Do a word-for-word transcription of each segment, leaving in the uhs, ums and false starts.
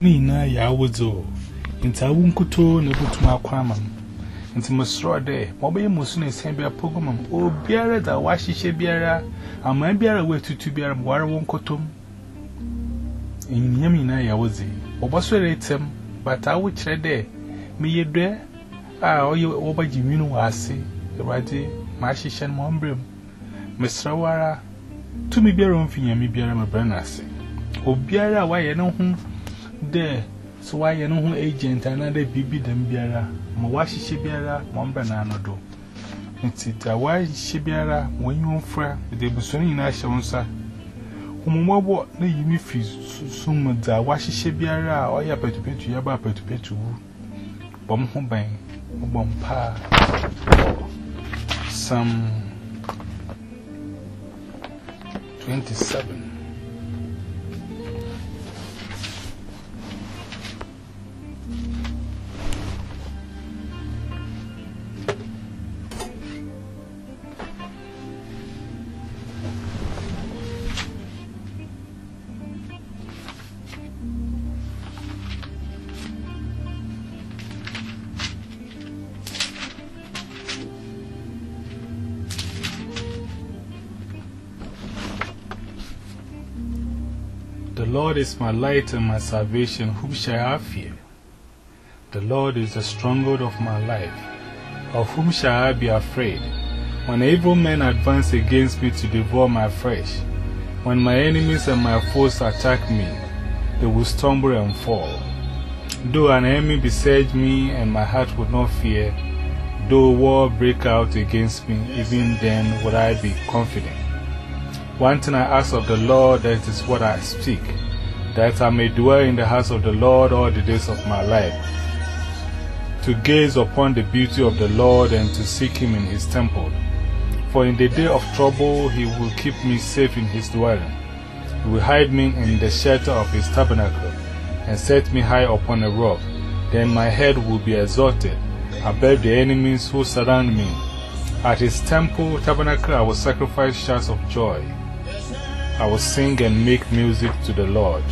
Nina Yawazo, in Tawunkuto, Nebutuma Quamam, and Timosra de, Mobile Musun is Hambia Pogomum, O Biara da Washisha Biara, and my Biara way to Tubiara Warawon Kotum. In Yamina Yawazi, or was relatem, but I would tread there. Me ye there? Ah, or you over Jimino Wasi, the Radi, Mashishan Mombrim, Mister Wara, to me bear on Finyami Biara Bernasi. O Biara, why I know whom. There, so why you know who agent another bibi them biara, Mawashi Shibiara, Mombanano do. It's it a why Shibiara when you fry with the Busoni Nashonsa. Whom what no you me fees soon the Washi Shibiara or ya pet to pet to Yaba pet to pet to Bomb home bang, bomb pa. Some twenty seven. The Lord is my light and my salvation, whom shall I fear? The Lord is the stronghold of my life, of whom shall I be afraid? When evil men advance against me to devour my flesh, when my enemies and my foes attack me, they will stumble and fall. Though an enemy besiege me and my heart would not fear, though war break out against me, even then would I be confident. One thing I ask of the Lord, that is what I speak, that I may dwell in the house of the Lord all the days of my life, to gaze upon the beauty of the Lord and to seek Him in His temple. For in the day of trouble He will keep me safe in His dwelling. He will hide me in the shelter of His tabernacle and set me high upon a rock. Then my head will be exalted above the enemies who surround me. At His temple tabernacle I will sacrifice shouts of joy. I will sing and make music to the Lord.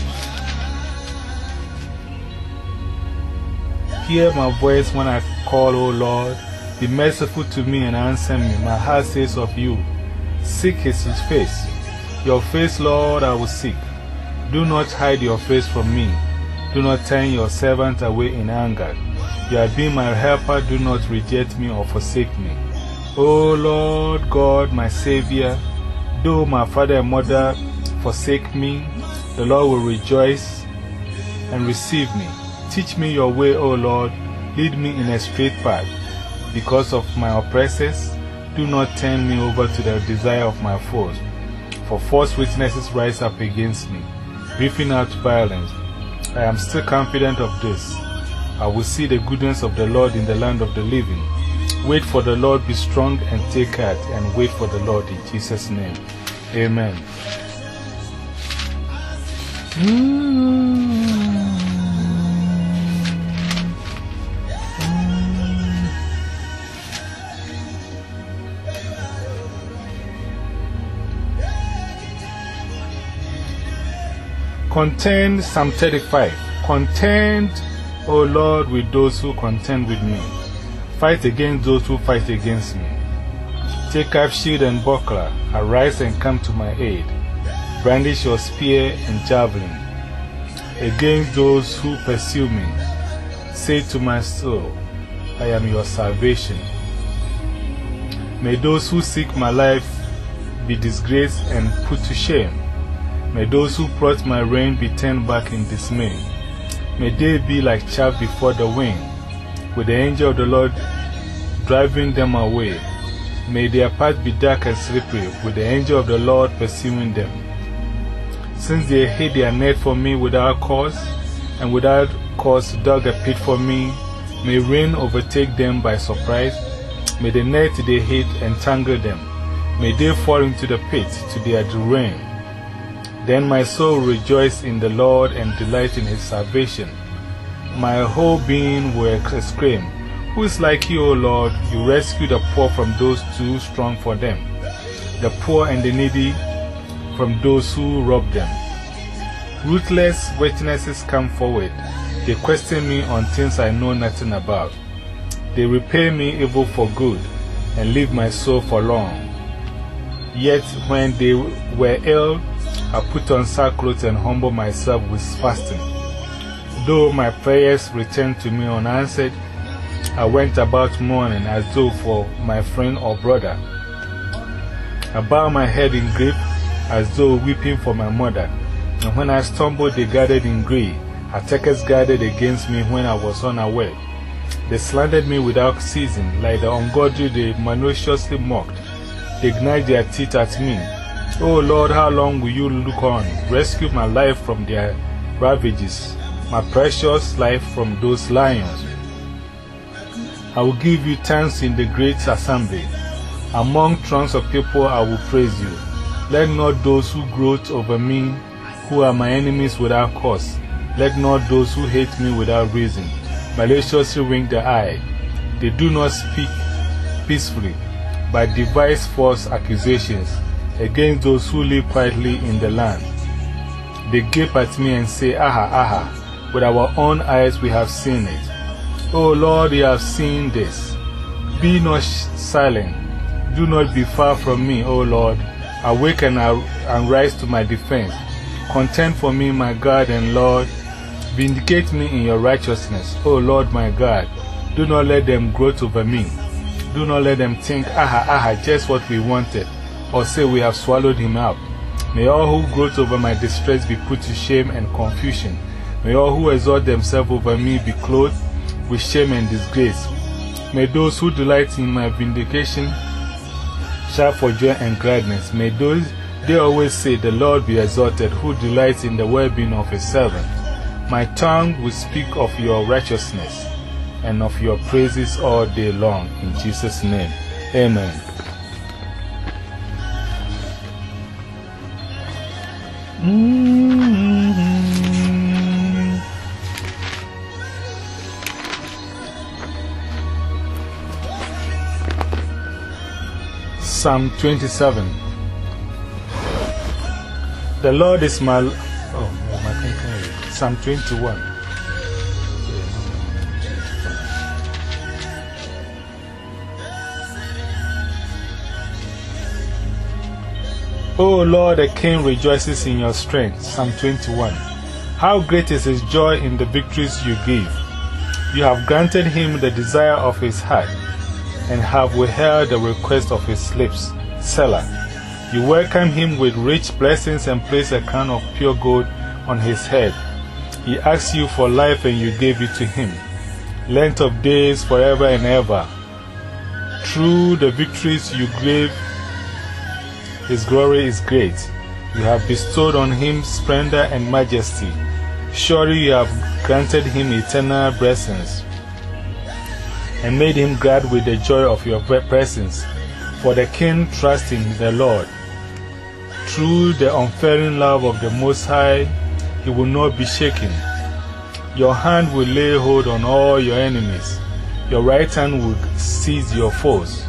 Hear my voice when I call, O Lord. Be merciful to me and answer me. My heart says of you, seek His face. Your face, Lord, I will seek. Do not hide your face from me. Do not turn your servant away in anger. You have been my helper. Do not reject me or forsake me. O Lord God, my Savior, though my father and mother forsake me, the Lord will rejoice and receive me. Teach me your way, O Lord. Lead me in a straight path. Because of my oppressors, do not turn me over to the desire of my foes. For false witnesses rise up against me, breathing out violence. I am still confident of this. I will see the goodness of the Lord in the land of the living. Wait for the Lord, be strong and take heart, and wait for the Lord in Jesus' name. Amen. Mm. Contend, Psalm thirty-five. Contend, O Lord, with those who contend with me. Fight against those who fight against me. Take up shield and buckler, arise and come to my aid. Brandish your spear and javelin against those who pursue me. Say to my soul, I am your salvation. May those who seek my life be disgraced and put to shame. May those who plot my reign be turned back in dismay. May they be like chaff before the wind, with the angel of the Lord driving them away. May their path be dark and slippery, with the angel of the Lord pursuing them. Since they hid their net for me without cause, and without cause dug a pit for me, may rain overtake them by surprise. May the net they hid entangle them. May they fall into the pit to their ruin. Then my soul will rejoice in the Lord and delight in His salvation. My whole being will exclaim, Who is like you, O Lord? You rescue the poor from those too strong for them, the poor and the needy from those who rob them. Ruthless witnesses come forward. They question me on things I know nothing about. They repay me evil for good and leave my soul forlorn. Yet when they were ill, I put on sackcloth and humbled myself with fasting. Though my prayers returned to me unanswered, I went about mourning as though for my friend or brother. I bowed my head in grief as though weeping for my mother. And when I stumbled, they gathered in grief. Attackers gathered against me when I was unaware. They slandered me without ceasing. Like the ungodly, they maliciously mocked. They gnashed their teeth at me. Oh Lord, how long will you look on? Rescue my life from their ravages, my precious life from those lions. I will give you thanks in the great assembly. Among throngs of people I will praise you. Let not those who gloat over me, who are my enemies without cause, let not those who hate me without reason, maliciously wink the eye. They do not speak peacefully, but devise false accusations against those who live quietly in the land. They gape at me and say, Aha, aha, with our own eyes we have seen it. O Lord, you have seen this. Be not silent. Do not be far from me, O Lord. Awaken and rise to my defense. Contend for me, my God and Lord. Vindicate me in your righteousness, O Lord my God. Do not let them gloat over me. Do not let them think, aha, aha, just what we wanted, or say we have swallowed him up. May all who gloat over my distress be put to shame and confusion. May all who exalt themselves over me be clothed with shame and disgrace. May those who delight in my vindication shout for joy and gladness. May those they always say, the Lord be exalted, who delights in the well-being of his servant. My tongue will speak of your righteousness and of your praises all day long. In Jesus' name, amen. Mm-hmm. Psalm twenty-seven. The Lord is my. Oh, my thing. Psalm twenty-one. O Lord, the King rejoices in your strength. Psalm twenty-one. How great is his joy in the victories you give! You have granted him the desire of his heart, and have withheld the request of his lips. Selah. You welcome him with rich blessings and place a crown of pure gold on his head. He asked you for life and you gave it to him, length of days forever and ever. Through the victories you gave, his glory is great. You have bestowed on him splendor and majesty. Surely you have granted him eternal blessings and made him glad with the joy of your presence. For the king trusts in the Lord. Through the unfailing love of the Most High, he will not be shaken. Your hand will lay hold on all your enemies. Your right hand will seize your foes.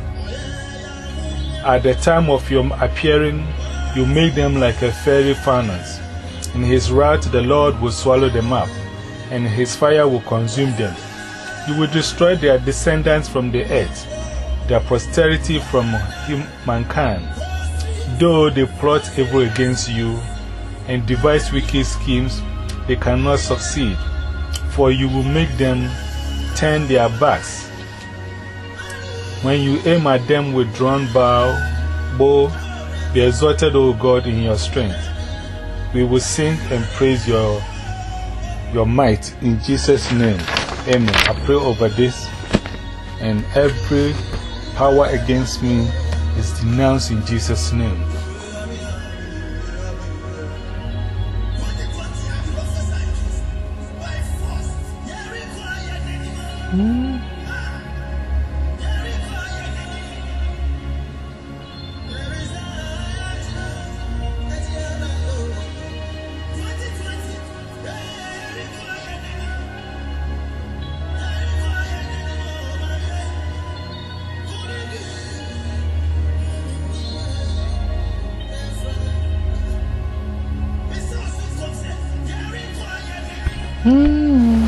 At the time of your appearing, you make them like a fiery furnace. In his wrath, the Lord will swallow them up, and his fire will consume them. You will destroy their descendants from the earth, their posterity from him, mankind. Though they plot evil against you and devise wicked schemes, they cannot succeed, for you will make them turn their backs. When you aim at them with drawn bow, bow, be exalted, O God, in your strength. We will sing and praise your, your might in Jesus' name. Amen. I pray over this, and every power against me is denounced in Jesus' name. Hmm. Mm.